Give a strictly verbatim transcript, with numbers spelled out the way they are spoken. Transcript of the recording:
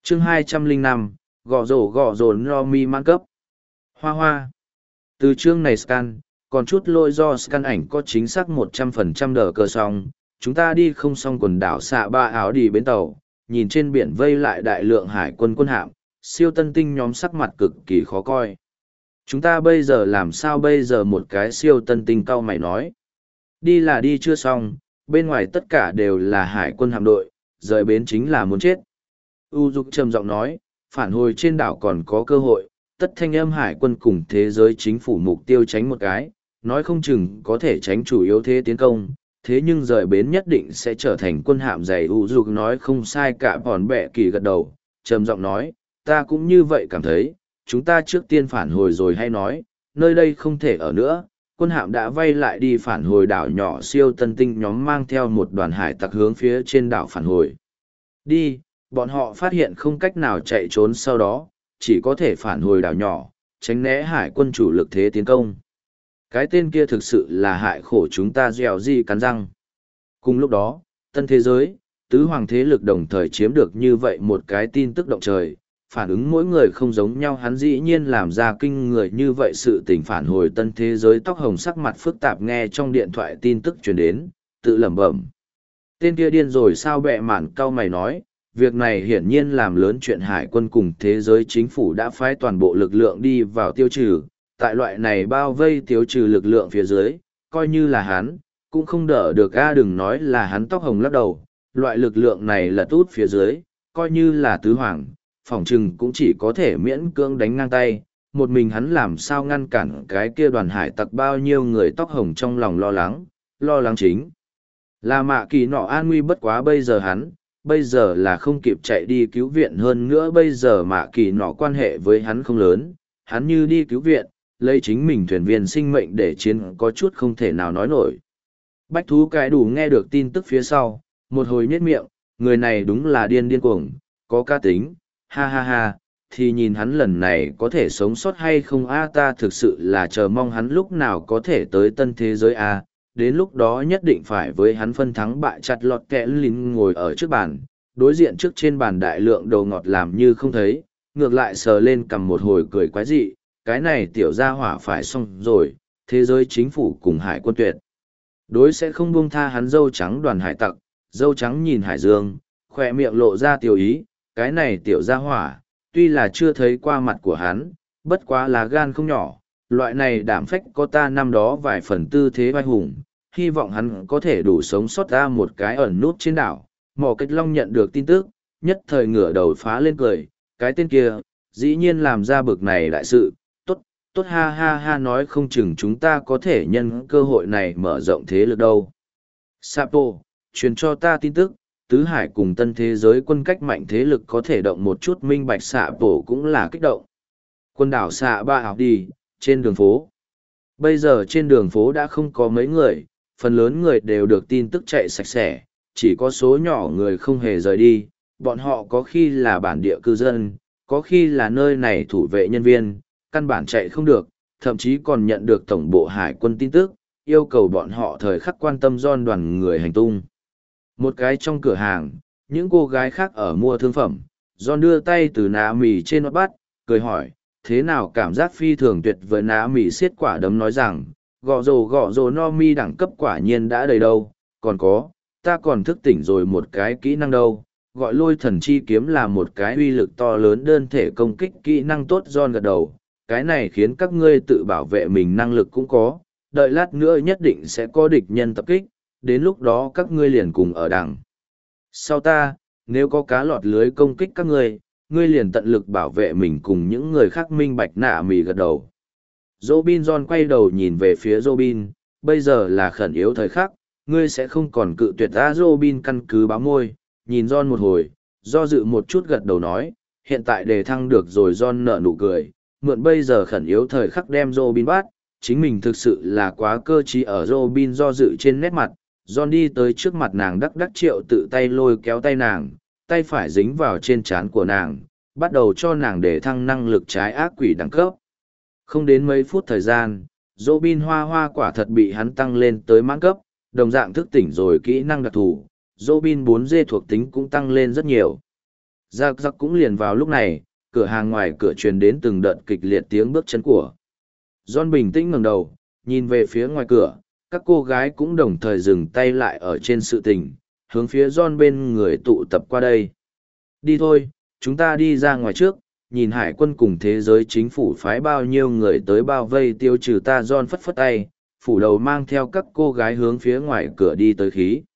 chương hai trăm lẻ năm, gõ rổ gõ rổ no mi mãn cấp. Hoa hoa. Từ chương này scan, còn chút lỗi do scan ảnh có chính xác một trăm phần trăm đờ cơ xong, chúng ta đi không xong quần đảo xạ ba áo đi bến tàu, nhìn trên biển vây lại đại lượng hải quân quân hạm, siêu tân tinh nhóm sắc mặt cực kỳ khó coi. Chúng ta bây giờ làm sao bây giờ, một cái siêu tân tinh cau mày nói. Đi là đi chưa xong, bên ngoài tất cả đều là hải quân hạm đội, rời bến chính là muốn chết. U Dục trầm giọng nói, phản hồi trên đảo còn có cơ hội, tất thanh âm hải quân cùng thế giới chính phủ mục tiêu tránh một cái, nói không chừng có thể tránh chủ yếu thế tiến công, thế nhưng rời bến nhất định sẽ trở thành quân hạm dày. U Dục nói không sai, cả bọn bẹ kỳ gật đầu, trầm giọng nói, ta cũng như vậy cảm thấy, chúng ta trước tiên phản hồi rồi hay nói, nơi đây không thể ở nữa. Quân hạm đã vay lại đi phản hồi đảo nhỏ, siêu tân tinh nhóm mang theo một đoàn hải tặc hướng phía trên đảo phản hồi. Đi, bọn họ phát hiện không cách nào chạy trốn, sau đó, chỉ có thể phản hồi đảo nhỏ, tránh né hải quân chủ lực thế tiến công. Cái tên kia thực sự là hại khổ chúng ta, dẻo di cắn răng. Cùng lúc đó, tân thế giới, tứ hoàng thế lực đồng thời chiếm được như vậy một cái tin tức động trời. Phản ứng mỗi người không giống nhau, hắn dĩ nhiên làm ra kinh người như vậy sự tình. Phản hồi tân thế giới, tóc hồng sắc mặt phức tạp nghe trong điện thoại tin tức truyền đến, tự lẩm bẩm. Tên kia điên rồi sao? Bẹ mạn cau mày nói, việc này hiển nhiên làm lớn chuyện, hải quân cùng thế giới chính phủ đã phái toàn bộ lực lượng đi vào tiêu trừ. Tại loại này bao vây tiêu trừ lực lượng phía dưới, coi như là hắn, cũng không đỡ được a. Đừng nói là hắn. Tóc hồng lắc đầu, loại lực lượng này là tút phía dưới, coi như là tứ hoàng, phỏng chừng cũng chỉ có thể miễn cưỡng đánh ngang tay, một mình hắn làm sao ngăn cản cái kia đoàn hải tặc. Bao nhiêu người tóc hồng trong lòng lo lắng, lo lắng chính là Mạ Kỳ nọ an nguy. Bất quá bây giờ hắn, bây giờ là không kịp chạy đi cứu viện, hơn nữa bây giờ Mạ Kỳ nọ quan hệ với hắn không lớn, hắn như đi cứu viện, lấy chính mình thuyền viên sinh mệnh để chiến, có chút không thể nào nói nổi. Bách thú cái đủ nghe được tin tức phía sau, một hồi nhếch miệng, người này đúng là điên điên cuồng, có cá tính. Ha ha ha, thì nhìn hắn lần này có thể sống sót hay không a. Ta thực sự là chờ mong hắn lúc nào có thể tới tân thế giới a. Đến lúc đó nhất định phải với hắn phân thắng bại. Chặt lọt kẽ lính ngồi ở trước bàn, đối diện trước trên bàn đại lượng đồ ngọt làm như không thấy, ngược lại sờ lên cầm một hồi cười quái dị. Cái này tiểu gia hỏa phải xong rồi, thế giới chính phủ cùng hải quân tuyệt đối sẽ không buông tha hắn. Dâu trắng đoàn hải tặc, dâu trắng nhìn hải dương, khoe miệng lộ ra tiểu ý. Cái này tiểu gia hỏa, tuy là chưa thấy qua mặt của hắn, bất quá là gan không nhỏ, loại này đảm phách có ta năm đó vài phần tư thế vai hùng, hy vọng hắn có thể đủ sống sót ra một cái ẩn nút trên đảo. Mỏ Cách Long nhận được tin tức, nhất thời ngửa đầu phá lên cười, cái tên kia, dĩ nhiên làm ra bực này đại sự, tốt, tốt ha ha ha, nói không chừng chúng ta có thể nhân cơ hội này mở rộng thế lực đâu. Sapo, truyền cho ta tin tức. Tứ hải cùng tân thế giới quân cách mạnh thế lực có thể động một chút. Minh bạch xạ bổ cũng là kích động. Quân đảo xạ ba học đi, trên đường phố. Bây giờ trên đường phố đã không có mấy người, phần lớn người đều được tin tức chạy sạch sẽ, chỉ có số nhỏ người không hề rời đi. Bọn họ có khi là bản địa cư dân, có khi là nơi này thủ vệ nhân viên, căn bản chạy không được, thậm chí còn nhận được tổng bộ hải quân tin tức, yêu cầu bọn họ thời khắc quan tâm John đoàn người hành tung. Một cái trong cửa hàng, những cô gái khác ở mua thương phẩm, John đưa tay từ ná mì trên nót bát, cười hỏi, thế nào cảm giác phi thường tuyệt vời. Ná mì xiết quả đấm nói rằng, gọ rồ gọ rồ no mi đẳng cấp quả nhiên đã đầy đâu, còn có, ta còn thức tỉnh rồi một cái kỹ năng đâu, gọi lôi thần chi kiếm là một cái uy lực to lớn đơn thể công kích kỹ năng tốt. John gật đầu, cái này khiến các ngươi tự bảo vệ mình năng lực cũng có, đợi lát nữa nhất định sẽ có địch nhân tập kích. Đến lúc đó các ngươi liền cùng ở đằng sau ta, nếu có cá lọt lưới công kích các ngươi, ngươi liền tận lực bảo vệ mình cùng những người khác. Minh bạch. Nạ mì gật đầu. Robin John quay đầu nhìn về phía Robin, bây giờ là khẩn yếu thời khắc, ngươi sẽ không còn cự tuyệt ta. Robin căn cứ báo môi, nhìn John một hồi, do dự một chút gật đầu nói, hiện tại đề thăng được rồi. John nở nụ cười, mượn bây giờ khẩn yếu thời khắc đem Robin bắt, chính mình thực sự là quá cơ trí. Ở Robin do dự trên nét mặt, John đi tới trước mặt nàng, đắc đắc triệu tự tay lôi kéo tay nàng, tay phải dính vào trên trán của nàng, bắt đầu cho nàng để thăng năng lực trái ác quỷ đẳng cấp. Không đến mấy phút thời gian, Robin hoa hoa quả thật bị hắn tăng lên tới mãn cấp, đồng dạng thức tỉnh rồi kỹ năng đặc thù, Robin bốn G thuộc tính cũng tăng lên rất nhiều. Giặc giặc cũng liền vào lúc này, cửa hàng ngoài cửa truyền đến từng đợt kịch liệt tiếng bước chân của. John bình tĩnh ngẩng đầu, nhìn về phía ngoài cửa, các cô gái cũng đồng thời dừng tay lại ở trên sự tình, hướng phía John bên người tụ tập qua đây. Đi thôi, chúng ta đi ra ngoài trước, nhìn hải quân cùng thế giới chính phủ phái bao nhiêu người tới bao vây tiêu trừ ta. John phất phất tay, phủ đầu mang theo các cô gái hướng phía ngoài cửa đi tới khí.